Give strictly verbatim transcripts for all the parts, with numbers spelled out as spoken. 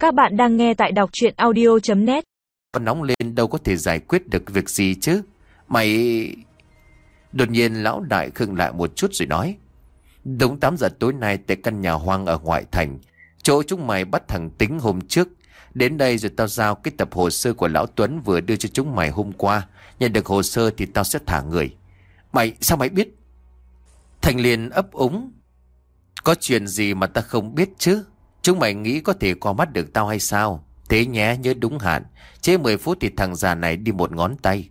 Các bạn đang nghe tại đọc truyện audio chấm net. Con nóng lên đâu có thể giải quyết được việc gì chứ. Mày... Đột nhiên lão đại khựng lại một chút rồi nói: Đúng tám giờ tối nay tại căn nhà hoang ở ngoại thành, chỗ chúng mày bắt thằng Tính hôm trước. Đến đây rồi tao giao cái tập hồ sơ của lão Tuấn vừa đưa cho chúng mày hôm qua. Nhận được hồ sơ thì tao sẽ thả người. Mày, sao mày biết? Thành liền ấp úng: Có chuyện gì mà ta không biết chứ? Chúng mày nghĩ có thể qua mắt được tao hay sao? Thế nhé, nhớ đúng hạn. Chế mười phút thì thằng già này đi một ngón tay.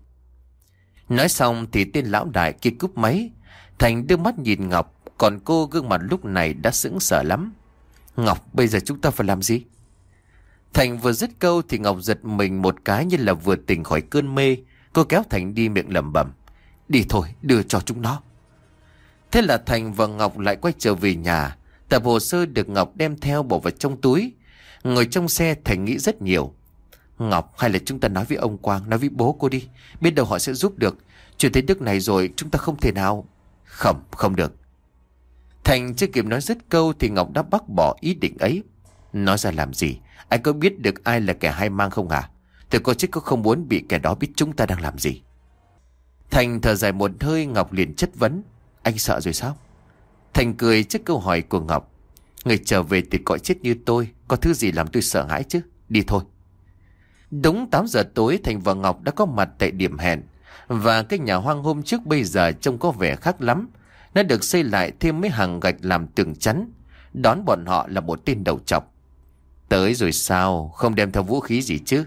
Nói xong thì tên lão đại kia cúp máy. Thành đưa mắt nhìn Ngọc, còn cô gương mặt lúc này đã sững sờ lắm. Ngọc, bây giờ chúng ta phải làm gì? Thành vừa dứt câu thì Ngọc giật mình một cái như là vừa tỉnh khỏi cơn mê. Cô kéo Thành đi miệng lẩm bẩm: Đi thôi, đưa cho chúng nó. Thế là Thành và Ngọc lại quay trở về nhà. Tập hồ sơ được Ngọc đem theo bỏ vào trong túi. Ngồi trong xe Thành nghĩ rất nhiều. Ngọc, hay là chúng ta nói với ông Quang, nói với bố cô đi. Biết đâu họ sẽ giúp được. Chuyện tới nước này rồi chúng ta không thể nào. Không, không được. Thành chưa kịp nói dứt câu thì Ngọc đã bác bỏ ý định ấy. Nói ra làm gì? Anh có biết được ai là kẻ hay mang không hả? Tôi có chứ có không muốn bị kẻ đó biết chúng ta đang làm gì. Thành thở dài một hơi. Ngọc liền chất vấn: Anh sợ rồi sao? Thành cười trước câu hỏi của Ngọc: Người trở về thì cõi chết như tôi, có thứ gì làm tôi sợ hãi chứ? Đi thôi. Đúng tám giờ tối Thành và Ngọc đã có mặt tại điểm hẹn. Và cái nhà hoang hôm trước bây giờ trông có vẻ khác lắm. Nó được xây lại thêm mấy hàng gạch làm tường chắn. Đón bọn họ là một tên đầu trọc. Tới rồi sao? Không đem theo vũ khí gì chứ?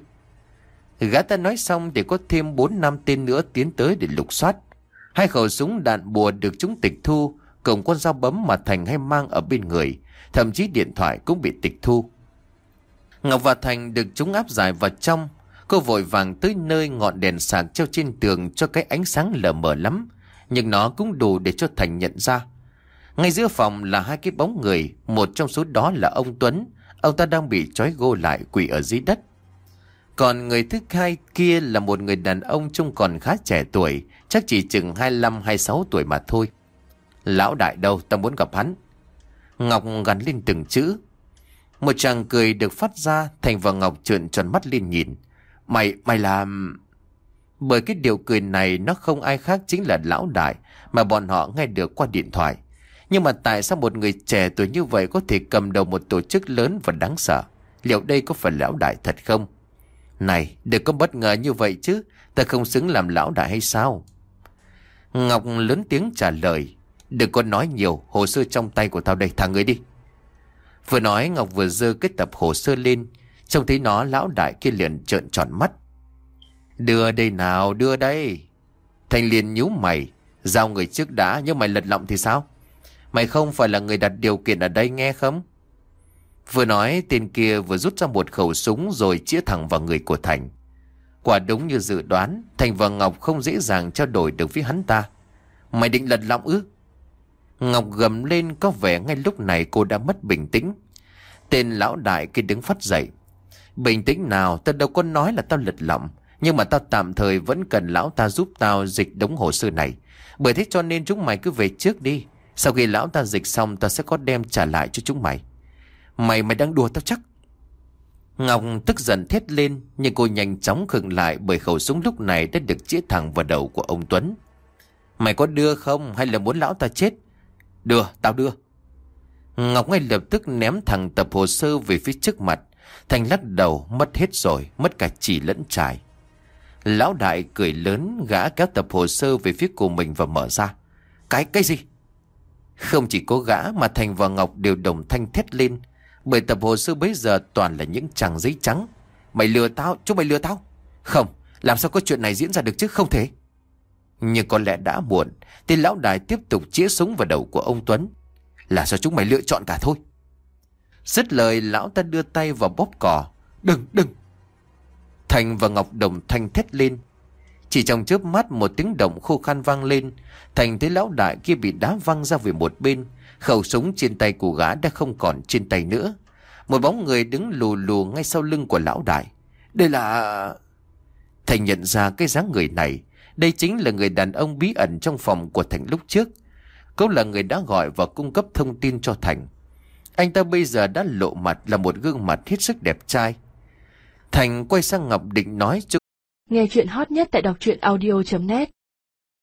Gã ta nói xong thì có thêm bốn năm tên nữa tiến tới để lục soát. Hai khẩu súng đạn bùa được chúng tịch thu, cùng con dao bấm mà Thành hay mang ở bên người. Thậm chí điện thoại cũng bị tịch thu. Ngọc và Thành được chúng áp giải vào trong. Cô vội vàng tới nơi ngọn đèn sạc treo trên tường cho cái ánh sáng lờ mờ lắm, nhưng nó cũng đủ để cho Thành nhận ra. Ngay giữa phòng là hai cái bóng người. Một trong số đó là ông Tuấn. Ông ta đang bị trói gô lại quỳ ở dưới đất. Còn người thứ hai kia là một người đàn ông trông còn khá trẻ tuổi, chắc chỉ chừng hai mươi lăm hai mươi sáu tuổi mà thôi. Lão đại đâu? Ta muốn gặp hắn. Ngọc gắn lên từng chữ. Một tràng cười được phát ra. Thành và Ngọc trợn tròn mắt lên nhìn. Mày, mày làm... Bởi cái điều cười này nó không ai khác chính là lão đại mà bọn họ nghe được qua điện thoại. Nhưng mà tại sao một người trẻ tuổi như vậy có thể cầm đầu một tổ chức lớn và đáng sợ? Liệu đây có phải lão đại thật không? Này, đừng có bất ngờ như vậy chứ. Ta không xứng làm lão đại hay sao? Ngọc lớn tiếng trả lời: Đừng có nói nhiều, hồ sơ trong tay của tao đây, thả người đi. Vừa nói Ngọc vừa giơ cái tập hồ sơ lên. Trông thấy nó, lão đại kia liền trợn tròn mắt. Đưa đây nào, đưa đây. Thành liền nhíu mày: Giao người trước đã, nhưng mày lật lọng thì sao? Mày không phải là người đặt điều kiện ở đây nghe không? Vừa nói tên kia vừa rút ra một khẩu súng rồi chĩa thẳng vào người của Thành. Quả đúng như dự đoán, Thành và Ngọc không dễ dàng trao đổi được với hắn ta. Mày định lật lọng ư? Ngọc gầm lên, có vẻ ngay lúc này cô đã mất bình tĩnh. Tên lão đại kia đứng phát dậy: Bình tĩnh nào, tao đâu có nói là tao lật lọng. Nhưng mà tao tạm thời vẫn cần lão ta giúp tao dịch đống hồ sơ này. Bởi thế cho nên chúng mày cứ về trước đi. Sau khi lão ta dịch xong tao sẽ có đem trả lại cho chúng mày. Mày mày đang đùa tao chắc? Ngọc tức giận thét lên, nhưng cô nhanh chóng khựng lại bởi khẩu súng lúc này đã được chĩa thẳng vào đầu của ông Tuấn. Mày có đưa không hay là muốn lão ta chết? Đưa, tao đưa. Ngọc ngay lập tức ném thẳng tập hồ sơ về phía trước mặt. Thành lắc đầu: Mất hết rồi, mất cả chỉ lẫn trải. Lão đại cười lớn, gã kéo tập hồ sơ về phía của mình và mở ra. Cái, cái gì? Không chỉ có gã mà Thành và Ngọc đều đồng thanh thét lên. Bởi tập hồ sơ bấy giờ toàn là những trang giấy trắng. Mày lừa tao, chúng mày lừa tao. Không, làm sao có chuyện này diễn ra được chứ, không thể. Nhưng có lẽ đã muộn. Tên lão đại tiếp tục chĩa súng vào đầu của ông Tuấn. Là do chúng mày lựa chọn cả thôi. Dứt lời lão ta đưa tay vào bóp cò. Đừng, đừng. Thành và Ngọc đồng thanh thét lên. Chỉ trong chớp mắt một tiếng động khô khan vang lên. Thành thấy lão đại kia bị đá văng ra về một bên. Khẩu súng trên tay của gã đã không còn trên tay nữa. Một bóng người đứng lù lù ngay sau lưng của lão đại. Đây là... Thành nhận ra cái dáng người này. Đây chính là người đàn ông bí ẩn trong phòng của Thành lúc trước. Cũng là người đã gọi và cung cấp thông tin cho Thành. Anh ta bây giờ đã lộ mặt là một gương mặt hết sức đẹp trai. Thành quay sang Ngọc định nói cho. Nghe chuyện hot nhất tại đọc truyện audio chấm net.